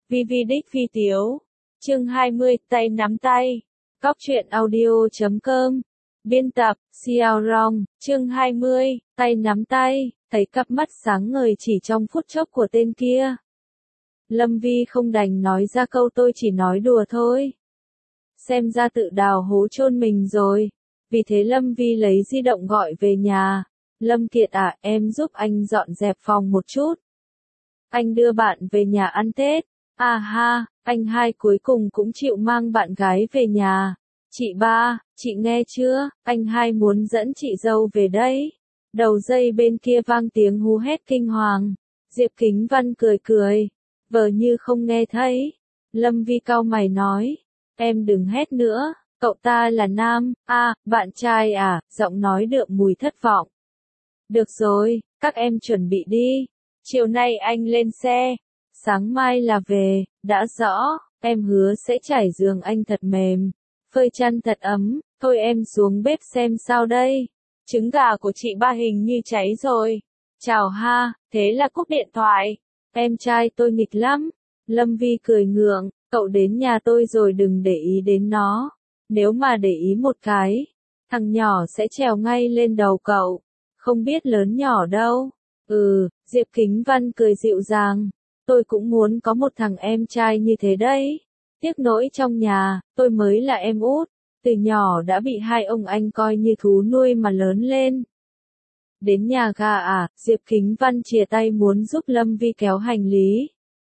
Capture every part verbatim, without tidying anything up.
Vi Vi đích phi tiếu. Chương hai mươi, tay nắm tay. Cóc truyện audio chấm com. Biên tập, Xiao Rong. Chương hai mươi, tay nắm tay, thấy cặp mắt sáng ngời chỉ trong phút chốc của tên kia. Lâm Vi không đành nói ra câu tôi chỉ nói đùa thôi. Xem ra tự đào hố chôn mình rồi. Vì thế Lâm Vi lấy di động gọi về nhà. Lâm Kiệt à, em giúp anh dọn dẹp phòng một chút. Anh đưa bạn về nhà ăn Tết. À ha, anh hai cuối cùng cũng chịu mang bạn gái về nhà. Chị ba, chị nghe chưa, anh hai muốn dẫn chị dâu về đây. Đầu dây bên kia vang tiếng hú hét kinh hoàng. Diệp Kính Văn cười cười, vờ như không nghe thấy. Lâm Vi cau mày nói, em đừng hét nữa, cậu ta là nam, à, bạn trai à, giọng nói đượm mùi thất vọng. Được rồi, các em chuẩn bị đi. Chiều nay anh lên xe, sáng mai là về, đã rõ, em hứa sẽ trải giường anh thật mềm, phơi chăn thật ấm, thôi em xuống bếp xem sao đây. Trứng gà của chị ba hình như cháy rồi. Chào ha, thế là cúp điện thoại. Em trai tôi nghịch lắm. Lâm Vi cười ngượng, cậu đến nhà tôi rồi đừng để ý đến nó. Nếu mà để ý một cái, thằng nhỏ sẽ trèo ngay lên đầu cậu. Không biết lớn nhỏ đâu. Ừ, Diệp Kính Văn cười dịu dàng. Tôi cũng muốn có một thằng em trai như thế đấy. Tiếc nỗi trong nhà, tôi mới là em út. Từ nhỏ đã bị hai ông anh coi như thú nuôi mà lớn lên. Đến nhà ga à, Diệp Kính Văn chìa tay muốn giúp Lâm Vi kéo hành lý.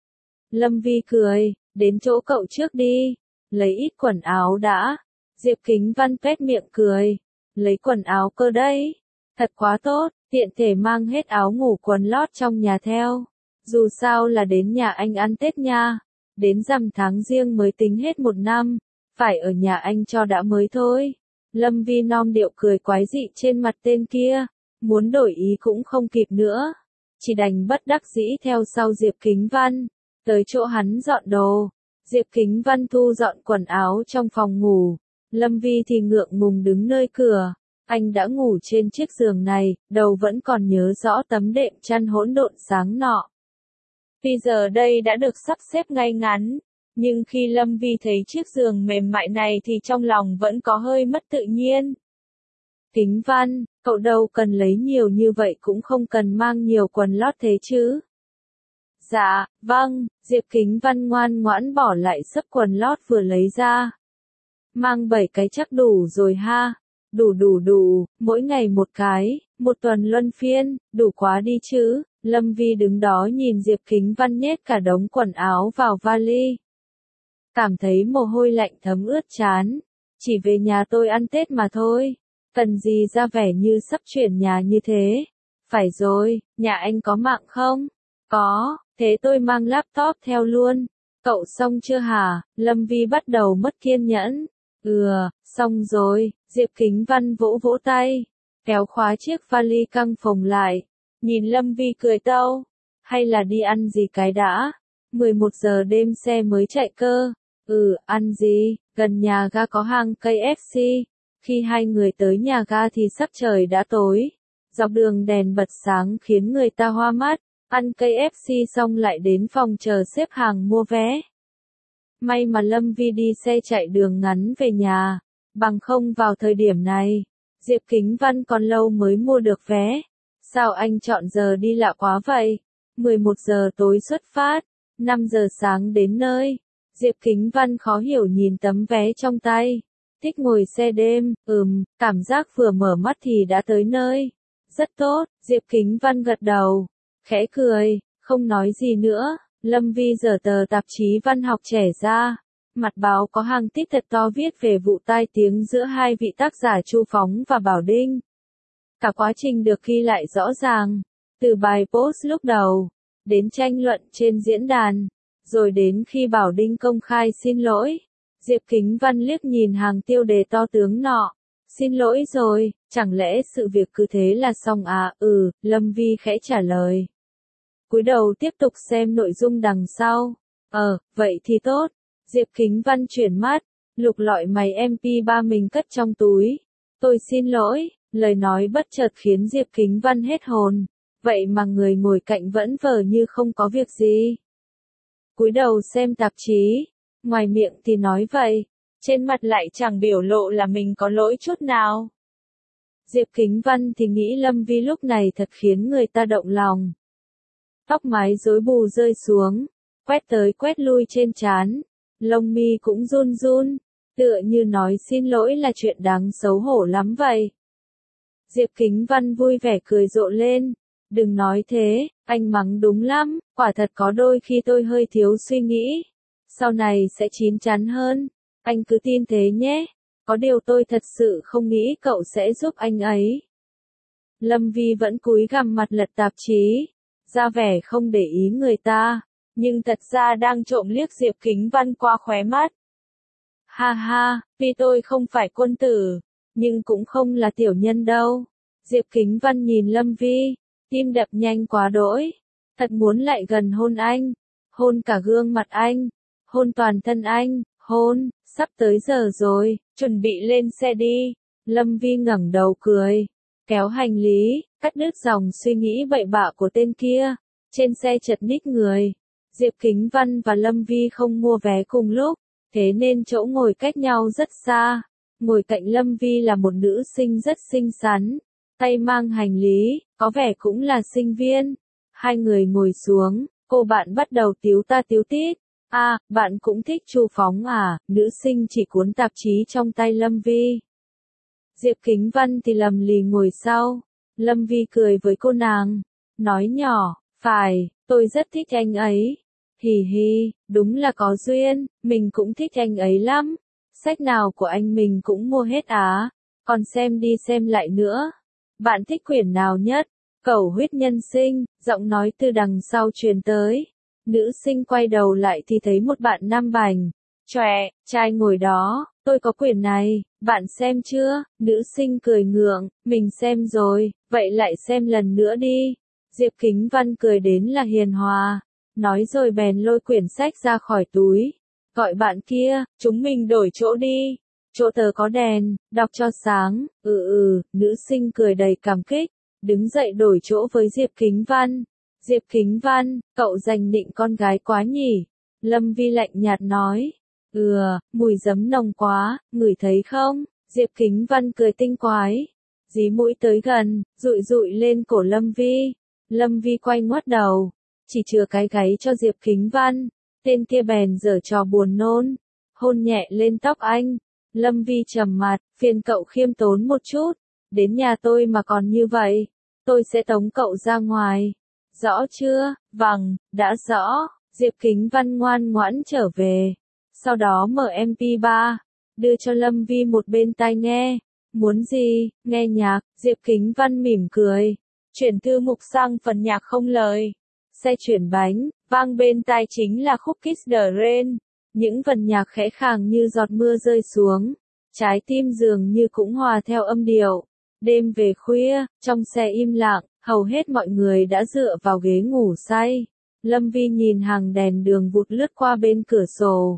Lâm Vi cười, đến chỗ cậu trước đi. Lấy ít quần áo đã. Diệp Kính Văn tuét miệng cười. Lấy quần áo cơ đấy. Thật quá tốt, tiện thể mang hết áo ngủ quần lót trong nhà theo. Dù sao là đến nhà anh ăn Tết nha. Đến rằm tháng Giêng mới tính hết một năm. Phải ở nhà anh cho đã mới thôi. Lâm Vi nom điệu cười quái dị trên mặt tên kia. Muốn đổi ý cũng không kịp nữa. Chỉ đành bất đắc dĩ theo sau Diệp Kính Văn. Tới chỗ hắn dọn đồ. Diệp Kính Văn thu dọn quần áo trong phòng ngủ. Lâm Vi thì ngượng ngùng đứng nơi cửa. Anh đã ngủ trên chiếc giường này, đầu vẫn còn nhớ rõ tấm đệm chăn hỗn độn sáng nọ. Vì giờ đây đã được sắp xếp ngay ngắn, nhưng khi Lâm Vi thấy chiếc giường mềm mại này thì trong lòng vẫn có hơi mất tự nhiên. Kính Văn, cậu đâu cần lấy nhiều như vậy cũng không cần mang nhiều quần lót thế chứ. Dạ, vâng, Diệp Kính Văn ngoan ngoãn bỏ lại xấp quần lót vừa lấy ra. Mang bảy cái chắc đủ rồi ha. Đủ đủ đủ, mỗi ngày một cái, một tuần luân phiên, đủ quá đi chứ. Lâm Vi đứng đó nhìn Diệp Kính Văn nhét cả đống quần áo vào vali. Cảm thấy mồ hôi lạnh thấm ướt trán. Chỉ về nhà tôi ăn Tết mà thôi. Cần gì ra vẻ như sắp chuyển nhà như thế. Phải rồi, nhà anh có mạng không? Có, thế tôi mang laptop theo luôn. Cậu xong chưa hả? Lâm Vi bắt đầu mất kiên nhẫn. Ừ, xong rồi, Diệp Kính Văn vỗ vỗ tay, kéo khóa chiếc vali căng phồng lại, nhìn Lâm Vi cười tâu, hay là đi ăn gì cái đã, mười một giờ đêm xe mới chạy cơ, ừ, ăn gì, gần nhà ga có hàng ca ép xê, khi hai người tới nhà ga thì sắc trời đã tối, dọc đường đèn bật sáng khiến người ta hoa mắt, ăn ca ép xê xong lại đến phòng chờ xếp hàng mua vé. May mà Lâm Vi đi xe chạy đường ngắn về nhà, bằng không vào thời điểm này, Diệp Kính Văn còn lâu mới mua được vé. Sao anh chọn giờ đi lạ quá vậy? mười một giờ tối xuất phát, năm giờ sáng đến nơi. Diệp Kính Văn khó hiểu nhìn tấm vé trong tay. Thích ngồi xe đêm, ừm, cảm giác vừa mở mắt thì đã tới nơi. Rất tốt, Diệp Kính Văn gật đầu, khẽ cười, không nói gì nữa. Lâm Vi giở tờ tạp chí văn học trẻ ra, mặt báo có hàng tít thật to viết về vụ tai tiếng giữa hai vị tác giả Chu Phóng và Bảo Đinh. Cả quá trình được ghi lại rõ ràng, từ bài post lúc đầu, đến tranh luận trên diễn đàn, rồi đến khi Bảo Đinh công khai xin lỗi. Diệp Kính Văn liếc nhìn hàng tiêu đề to tướng nọ. Xin lỗi rồi, chẳng lẽ sự việc cứ thế là xong à? Ừ, Lâm Vi khẽ trả lời. Cúi đầu tiếp tục xem nội dung đằng sau. Ờ, vậy thì tốt. Diệp Kính Văn chuyển mắt, lục lọi máy em pê ba mình cất trong túi. Tôi xin lỗi, lời nói bất chợt khiến Diệp Kính Văn hết hồn. Vậy mà người ngồi cạnh vẫn vờ như không có việc gì. cúi đầu xem tạp chí, ngoài miệng thì nói vậy, trên mặt lại chẳng biểu lộ là mình có lỗi chút nào. Diệp Kính Văn thì nghĩ Lâm Vi lúc này thật khiến người ta động lòng. Tóc mái rối bù rơi xuống, quét tới quét lui trên trán, lông mi cũng run run, tựa như nói xin lỗi là chuyện đáng xấu hổ lắm vậy. Diệp Kính Văn vui vẻ cười rộ lên, đừng nói thế, anh mắng đúng lắm, quả thật có đôi khi tôi hơi thiếu suy nghĩ, sau này sẽ chín chắn hơn, anh cứ tin thế nhé, có điều tôi thật sự không nghĩ cậu sẽ giúp anh ấy. Lâm Vi vẫn cúi gằm mặt lật tạp chí, ra vẻ không để ý người ta, nhưng thật ra đang trộm liếc Diệp Kính Văn qua khóe mắt. Ha ha, vì tôi không phải quân tử, nhưng cũng không là tiểu nhân đâu. Diệp Kính Văn nhìn Lâm Vi, tim đập nhanh quá đỗi, thật muốn lại gần hôn anh, hôn cả gương mặt anh, hôn toàn thân anh, hôn, sắp tới giờ rồi, chuẩn bị lên xe đi. Lâm Vi ngẩng đầu cười, kéo hành lý, cắt đứt dòng suy nghĩ bậy bạ của tên kia. Trên xe chật ních người, Diệp Kính Văn và Lâm Vi không mua vé cùng lúc, thế nên chỗ ngồi cách nhau rất xa. Ngồi cạnh Lâm Vi là một nữ sinh rất xinh xắn, tay mang hành lý, có vẻ cũng là sinh viên. Hai người ngồi xuống, cô bạn bắt đầu tíu ta tíu tít. À, bạn cũng thích Chu Phóng à? Nữ sinh chỉ cuốn tạp chí trong tay Lâm Vi. Diệp Kính Văn thì lầm lì ngồi sau. Lâm Vi cười với cô nàng, nói nhỏ, phải, tôi rất thích anh ấy. Hì hì, đúng là có duyên, mình cũng thích anh ấy lắm. Sách nào của anh mình cũng mua hết á, còn xem đi xem lại nữa. Bạn thích quyển nào nhất? Cẩu huyết nhân sinh, giọng nói từ đằng sau truyền tới. Nữ sinh quay đầu lại thì thấy một bạn nam bảnh, chòe, trai ngồi đó, tôi có quyển này, bạn xem chưa? Nữ sinh cười ngượng, mình xem rồi, vậy lại xem lần nữa đi. Diệp Kính Văn cười đến là hiền hòa, nói rồi bèn lôi quyển sách ra khỏi túi, gọi bạn kia, chúng mình đổi chỗ đi, chỗ tớ có đèn, đọc cho sáng. Ừ ừ, nữ sinh cười đầy cảm kích, đứng dậy đổi chỗ với Diệp Kính Văn. Diệp Kính Văn, cậu giành nịnh con gái quá nhỉ? Lâm Vi lạnh nhạt nói. Ừ, mùi giấm nồng quá, ngửi thấy không? Diệp Kính Văn cười tinh quái, dí mũi tới gần, dụi dụi lên cổ Lâm Vi. Lâm Vi quay ngoắt đầu, chỉ chừa cái gáy cho Diệp Kính Văn. Tên kia bèn giở trò buồn nôn, hôn nhẹ lên tóc anh. Lâm Vi trầm mặt, phiền cậu khiêm tốn một chút, đến nhà tôi mà còn như vậy, tôi sẽ tống cậu ra ngoài. Rõ chưa? Vâng, đã rõ. Diệp Kính Văn ngoan ngoãn trở về. Sau đó mở em pê ba, đưa cho Lâm Vi một bên tai nghe. Muốn gì? Nghe nhạc. Diệp Kính Văn mỉm cười, chuyển thư mục sang phần nhạc không lời. Xe chuyển bánh, vang bên tai chính là khúc Kiss the Rain. Những vần nhạc khẽ khàng như giọt mưa rơi xuống. Trái tim dường như cũng hòa theo âm điệu. Đêm về khuya, trong xe im lặng, hầu hết mọi người đã dựa vào ghế ngủ say. Lâm Vi nhìn hàng đèn đường vụt lướt qua bên cửa sổ.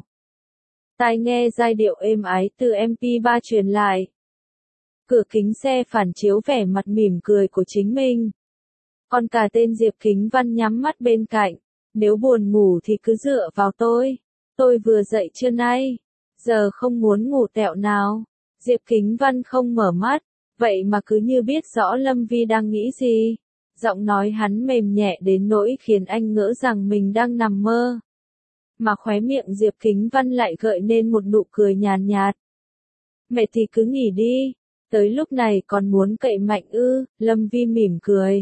Tai nghe giai điệu êm ái từ em pê ba truyền lại. Cửa kính xe phản chiếu vẻ mặt mỉm cười của chính mình. Còn cả tên Diệp Kính Văn nhắm mắt bên cạnh. Nếu buồn ngủ thì cứ dựa vào tôi. Tôi vừa dậy trưa nay, giờ không muốn ngủ tẹo nào. Diệp Kính Văn không mở mắt, vậy mà cứ như biết rõ Lâm Vi đang nghĩ gì. Giọng nói hắn mềm nhẹ đến nỗi khiến anh ngỡ rằng mình đang nằm mơ. Mà khóe miệng Diệp Kính Văn lại gợi nên một nụ cười nhàn nhạt, nhạt. Mệt thì cứ nghỉ đi, tới lúc này còn muốn cậy mạnh ư? Lâm Vi mỉm cười.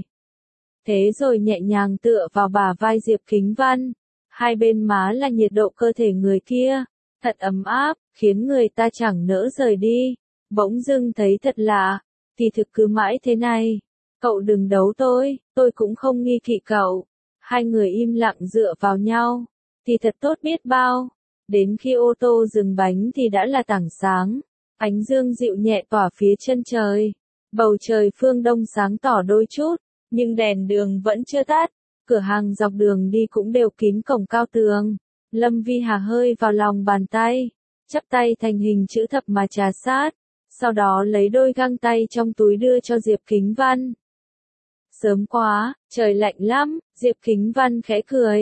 Thế rồi nhẹ nhàng tựa vào bả vai Diệp Kính Văn. Hai bên má là nhiệt độ cơ thể người kia, thật ấm áp, khiến người ta chẳng nỡ rời đi. Bỗng dưng thấy thật lạ, thì thực cứ mãi thế này. Cậu đừng đấu tôi, tôi cũng không nghi kỵ cậu. Hai người im lặng dựa vào nhau, thì thật tốt biết bao. Đến khi ô tô dừng bánh thì đã là tảng sáng. Ánh dương dịu nhẹ tỏa phía chân trời. Bầu trời phương đông sáng tỏ đôi chút, nhưng đèn đường vẫn chưa tắt. Cửa hàng dọc đường đi cũng đều kín cổng cao tường. Lâm Vi hà hơi vào lòng bàn tay, chắp tay thành hình chữ thập mà trà sát. Sau đó lấy đôi găng tay trong túi đưa cho Diệp Kính Văn. Sớm quá, trời lạnh lắm, Diệp Kính Văn khẽ cười.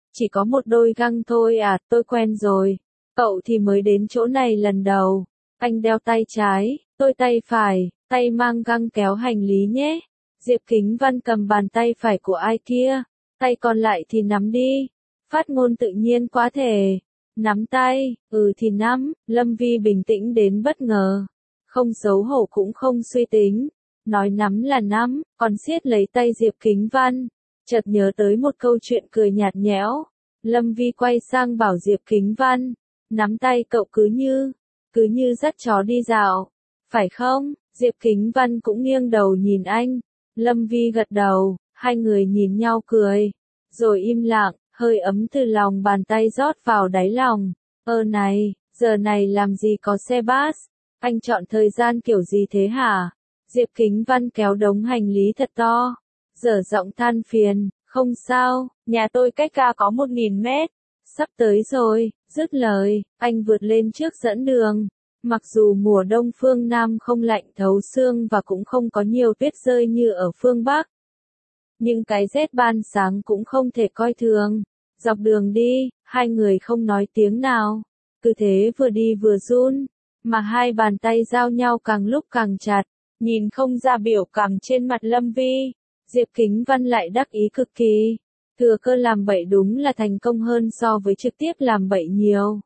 Chỉ có một đôi găng thôi à, tôi quen rồi. Cậu thì mới đến chỗ này lần đầu. Anh đeo tay trái, tôi tay phải, tay mang găng kéo hành lý nhé. Diệp Kính Văn cầm bàn tay phải của ai kia, tay còn lại thì nắm đi. Phát ngôn tự nhiên quá thể. Nắm tay, ừ thì nắm, Lâm Vi bình tĩnh đến bất ngờ. Không xấu hổ cũng không suy tính. Nói nắm là nắm, còn siết lấy tay Diệp Kính Văn. Chợt nhớ tới một câu chuyện cười nhạt nhẽo. Lâm Vi quay sang bảo Diệp Kính Văn. Nắm tay cậu cứ như, cứ như dắt chó đi dạo. Phải không? Diệp Kính Văn cũng nghiêng đầu nhìn anh. Lâm Vi gật đầu, hai người nhìn nhau cười. Rồi im lặng, hơi ấm từ lòng bàn tay rót vào đáy lòng. Ơ này, giờ này làm gì có xe bus? Anh chọn thời gian kiểu gì thế hả? Diệp Kính Văn kéo đống hành lý thật to. Dở giọng than phiền, không sao, nhà tôi cách ga có một nghìn mét. Sắp tới rồi, dứt lời, anh vượt lên trước dẫn đường. Mặc dù mùa đông phương Nam không lạnh thấu xương và cũng không có nhiều tuyết rơi như ở phương Bắc. Nhưng cái rét ban sáng cũng không thể coi thường. Dọc đường đi, hai người không nói tiếng nào. Cứ thế vừa đi vừa run, mà hai bàn tay giao nhau càng lúc càng chặt. Nhìn không ra biểu cảm trên mặt Lâm Vi, Diệp Kính Văn lại đắc ý cực kỳ. Thừa cơ làm bậy đúng là thành công hơn so với trực tiếp làm bậy nhiều.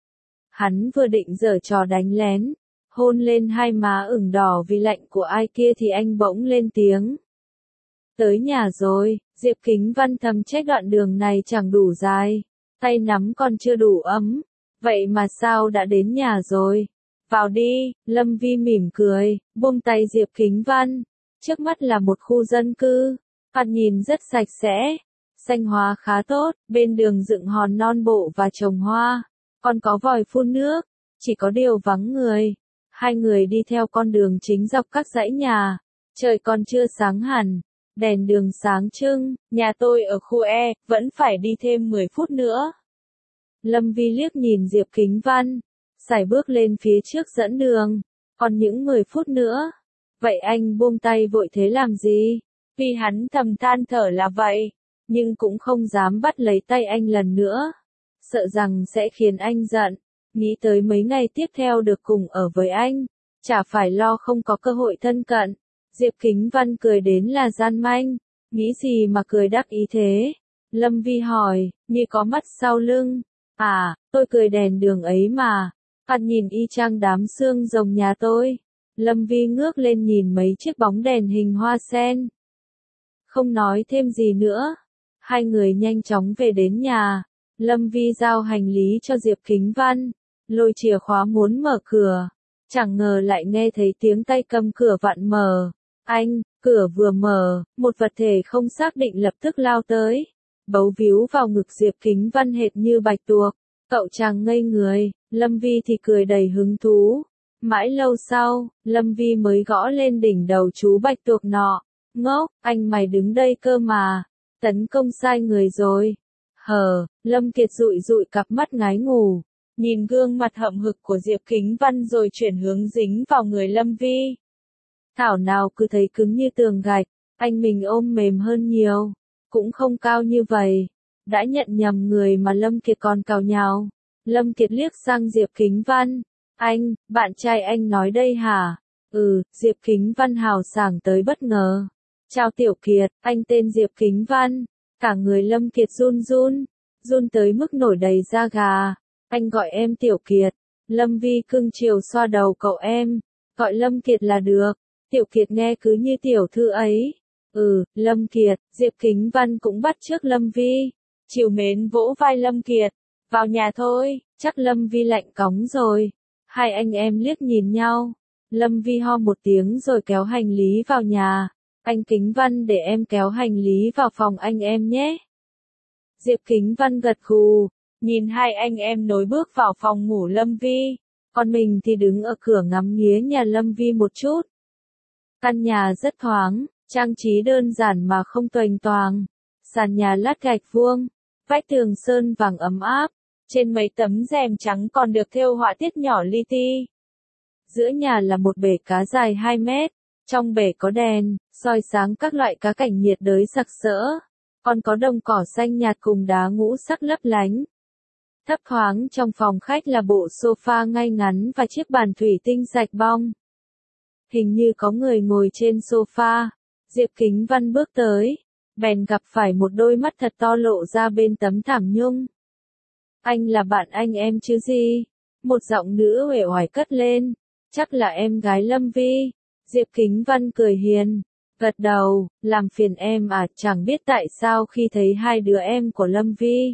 Hắn vừa định giở trò đánh lén, hôn lên hai má ửng đỏ vì lạnh của ai kia thì anh bỗng lên tiếng. Tới nhà rồi, Diệp Kính Văn thầm trách đoạn đường này chẳng đủ dài, tay nắm còn chưa đủ ấm, vậy mà sao đã đến nhà rồi. Vào đi, Lâm Vi mỉm cười, buông tay Diệp Kính Văn. Trước mắt là một khu dân cư, thoạt nhìn rất sạch sẽ, xanh hóa khá tốt, bên đường dựng hòn non bộ và trồng hoa, còn có vòi phun nước, chỉ có điều vắng người. Hai người đi theo con đường chính dọc các dãy nhà, trời còn chưa sáng hẳn, đèn đường sáng trưng, nhà tôi ở khu E, vẫn phải đi thêm mười phút nữa. Lâm Vi liếc nhìn Diệp Kính Văn, sải bước lên phía trước dẫn đường, còn những mười phút nữa. Vậy anh buông tay vội thế làm gì? Vì hắn thầm than thở là vậy, nhưng cũng không dám bắt lấy tay anh lần nữa. Sợ rằng sẽ khiến anh giận, nghĩ tới mấy ngày tiếp theo được cùng ở với anh, chả phải lo không có cơ hội thân cận. Diệp Kính Văn cười đến là gian manh, nghĩ gì mà cười đắc ý thế? Lâm Vi hỏi, như có mắt sau lưng. À, tôi cười đèn đường ấy mà, hắn nhìn y chang đám xương rồng nhà tôi. Lâm Vi ngước lên nhìn mấy chiếc bóng đèn hình hoa sen. Không nói thêm gì nữa. Hai người nhanh chóng về đến nhà. Lâm Vi giao hành lý cho Diệp Kính Văn. Lôi chìa khóa muốn mở cửa. Chẳng ngờ lại nghe thấy tiếng tay cầm cửa vặn mở. Anh, cửa vừa mở, một vật thể không xác định lập tức lao tới. Bấu víu vào ngực Diệp Kính Văn hệt như bạch tuộc. Cậu chàng ngây người, Lâm Vi thì cười đầy hứng thú. Mãi lâu sau, Lâm Vi mới gõ lên đỉnh đầu chú bạch tuộc nọ. Ngốc, anh mày đứng đây cơ mà. Tấn công sai người rồi. Hờ, Lâm Kiệt dụi dụi cặp mắt ngái ngủ. Nhìn gương mặt hậm hực của Diệp Kính Văn rồi chuyển hướng dính vào người Lâm Vi. Thảo nào cứ thấy cứng như tường gạch, anh mình ôm mềm hơn nhiều. Cũng không cao như vậy. Đã nhận nhầm người mà Lâm Kiệt còn cào nhào. Lâm Kiệt liếc sang Diệp Kính Văn. Anh, bạn trai anh nói đây hả? Ừ, Diệp Kính Văn hào sảng tới bất ngờ. Chào Tiểu Kiệt, anh tên Diệp Kính Văn. Cả người Lâm Kiệt run run, run tới mức nổi đầy da gà. Anh gọi em Tiểu Kiệt. Lâm Vi cưng chiều xoa đầu cậu em. Gọi Lâm Kiệt là được. Tiểu Kiệt nghe cứ như tiểu thư ấy. Ừ, Lâm Kiệt, Diệp Kính Văn cũng bắt chước Lâm Vi. Chiều mến vỗ vai Lâm Kiệt. Vào nhà thôi, chắc Lâm Vi lạnh cóng rồi. Hai anh em liếc nhìn nhau. Lâm Vi ho một tiếng rồi kéo hành lý vào nhà. Anh Kính Văn để em kéo hành lý vào phòng anh em nhé. Diệp Kính Văn gật gù, nhìn hai anh em nối bước vào phòng ngủ Lâm Vi. Còn mình thì đứng ở cửa ngắm nghía nhà Lâm Vi một chút. Căn nhà rất thoáng, trang trí đơn giản mà không toành toàng. Sàn nhà lát gạch vuông, vách tường sơn vàng ấm áp. Trên mấy tấm rèm trắng còn được thêu họa tiết nhỏ li ti. Giữa nhà là một bể cá dài hai mét. Trong bể có đèn, soi sáng các loại cá cảnh nhiệt đới sặc sỡ. còn có đồng cỏ xanh nhạt cùng đá ngũ sắc lấp lánh. Thấp thoáng trong phòng khách là bộ sofa ngay ngắn và chiếc bàn thủy tinh sạch bong. Hình như có người ngồi trên sofa. Diệp Kính Văn bước tới, bèn gặp phải một đôi mắt thật to lộ ra bên tấm thảm nhung. Anh là bạn anh em chứ gì? Một giọng nữ uể oải cất lên. Chắc là em gái Lâm Vi. Diệp Kính Văn cười hiền, gật đầu, làm phiền em à, chẳng biết tại sao khi thấy hai đứa em của Lâm Vi.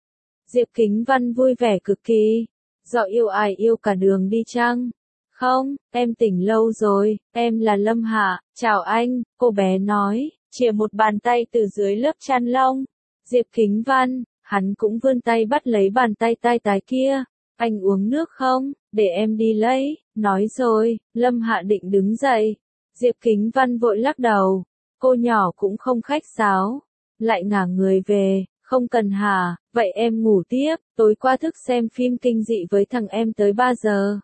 Diệp Kính Văn vui vẻ cực kỳ. Do yêu ai yêu cả đường đi chăng? Không, em tỉnh lâu rồi, em là Lâm Hạ, chào anh, cô bé nói, chìa một bàn tay từ dưới lớp chăn lông. Diệp Kính Văn, hắn cũng vươn tay bắt lấy bàn tay tai tái kia. Anh uống nước không, để em đi lấy, nói rồi, Lâm Hạ định đứng dậy. Diệp Kính Văn vội lắc đầu, cô nhỏ cũng không khách sáo, lại ngả người về, không cần hả, vậy em ngủ tiếp, tối qua thức xem phim kinh dị với thằng em tới ba giờ.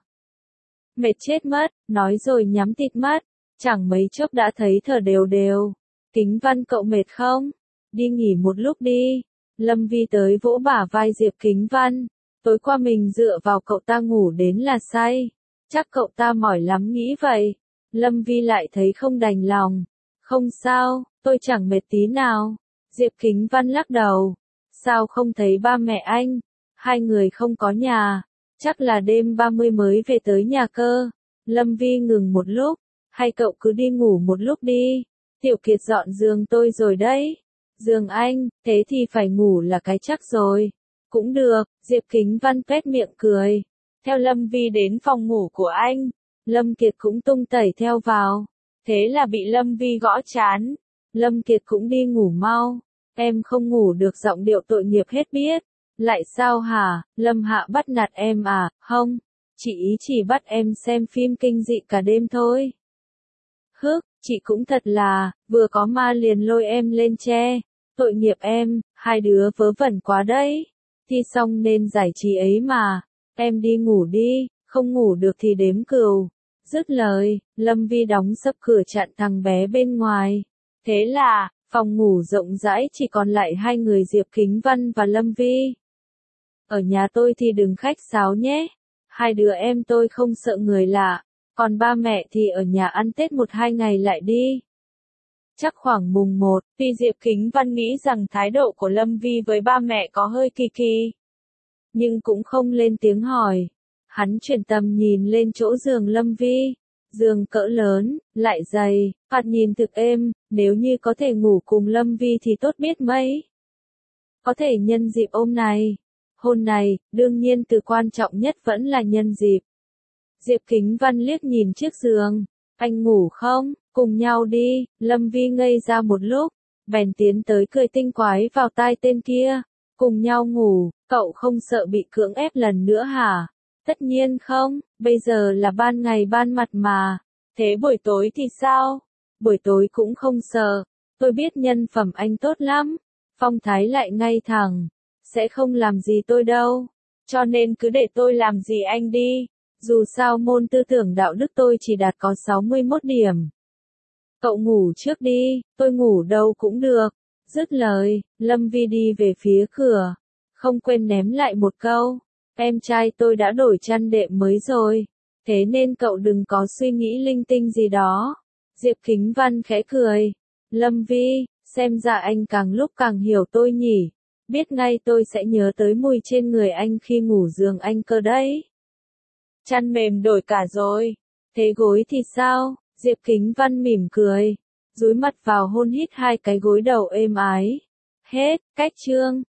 Mệt chết mất, nói rồi nhắm tịt mắt, chẳng mấy chốc đã thấy thở đều đều. Kính Văn cậu mệt không? Đi nghỉ một lúc đi. Lâm Vi tới vỗ bả vai Diệp Kính Văn. Tối qua mình dựa vào cậu ta ngủ đến là say. Chắc cậu ta mỏi lắm nghĩ vậy. Lâm Vi lại thấy không đành lòng. Không sao, tôi chẳng mệt tí nào. Diệp Kính Văn lắc đầu. Sao không thấy ba mẹ anh? Hai người không có nhà. Chắc là đêm ba mươi mới về tới nhà cơ. Lâm Vi ngừng một lúc. Hay cậu cứ đi ngủ một lúc đi. Tiểu Kiệt dọn giường tôi rồi đấy. Giường anh, thế thì phải ngủ là cái chắc rồi. Cũng được, Diệp Kính Văn pét miệng cười. Theo Lâm Vi đến phòng ngủ của anh. Lâm Kiệt cũng tung tẩy theo vào. Thế là bị Lâm Vi gõ chán. Lâm Kiệt cũng đi ngủ mau. Em không ngủ được, giọng điệu tội nghiệp hết biết. Lại sao hả, Lâm Hạ bắt nạt em à, không, chị ý chỉ bắt em xem phim kinh dị cả đêm thôi. Hức, chị cũng thật là, vừa có ma liền lôi em lên tre, tội nghiệp em, hai đứa vớ vẩn quá đấy, thi xong nên giải trí ấy mà, em đi ngủ đi, không ngủ được thì đếm cừu. Dứt lời, Lâm Vi đóng sập cửa chặn thằng bé bên ngoài. Thế là, phòng ngủ rộng rãi chỉ còn lại hai người Diệp Kính Văn và Lâm Vi. Ở nhà tôi thì đừng khách sáo nhé. Hai đứa em tôi không sợ người lạ. Còn ba mẹ thì ở nhà ăn Tết một hai ngày lại đi. Chắc khoảng mùng một, tuy Diệp Kính Văn nghĩ rằng thái độ của Lâm Vi với ba mẹ có hơi kỳ kỳ. Nhưng cũng không lên tiếng hỏi. Hắn chuyển tầm nhìn lên chỗ giường Lâm Vi. Giường cỡ lớn, lại dày, thoạt nhìn thực êm, nếu như có thể ngủ cùng Lâm Vi thì tốt biết mấy. Có thể nhân dịp ôm này. Hôn này, đương nhiên từ quan trọng nhất vẫn là nhân dịp. Diệp Kính Văn liếc nhìn chiếc giường. Anh ngủ không? Cùng nhau đi. Lâm Vi ngây ra một lúc. Bèn tiến tới cười tinh quái vào tai tên kia. Cùng nhau ngủ, cậu không sợ bị cưỡng ép lần nữa hả? Tất nhiên không, bây giờ là ban ngày ban mặt mà. Thế buổi tối thì sao? Buổi tối cũng không sợ. Tôi biết nhân phẩm anh tốt lắm. Phong thái lại ngay thẳng. Sẽ không làm gì tôi đâu. Cho nên cứ để tôi làm gì anh đi. Dù sao môn tư tưởng đạo đức tôi chỉ đạt có sáu mươi mốt điểm. Cậu ngủ trước đi, tôi ngủ đâu cũng được. Dứt lời, Lâm Vi đi về phía cửa. Không quên ném lại một câu. Em trai tôi đã đổi chăn đệm mới rồi. Thế nên cậu đừng có suy nghĩ linh tinh gì đó. Diệp Kính Văn khẽ cười. Lâm Vi, xem ra anh càng lúc càng hiểu tôi nhỉ. Biết ngay tôi sẽ nhớ tới mùi trên người anh khi ngủ giường anh cơ đấy. Chăn mềm đổi cả rồi. Thế gối thì sao? Diệp Kính Văn mỉm cười. Dúi mặt vào hôn hít hai cái gối đầu êm ái. Hết, cách chương.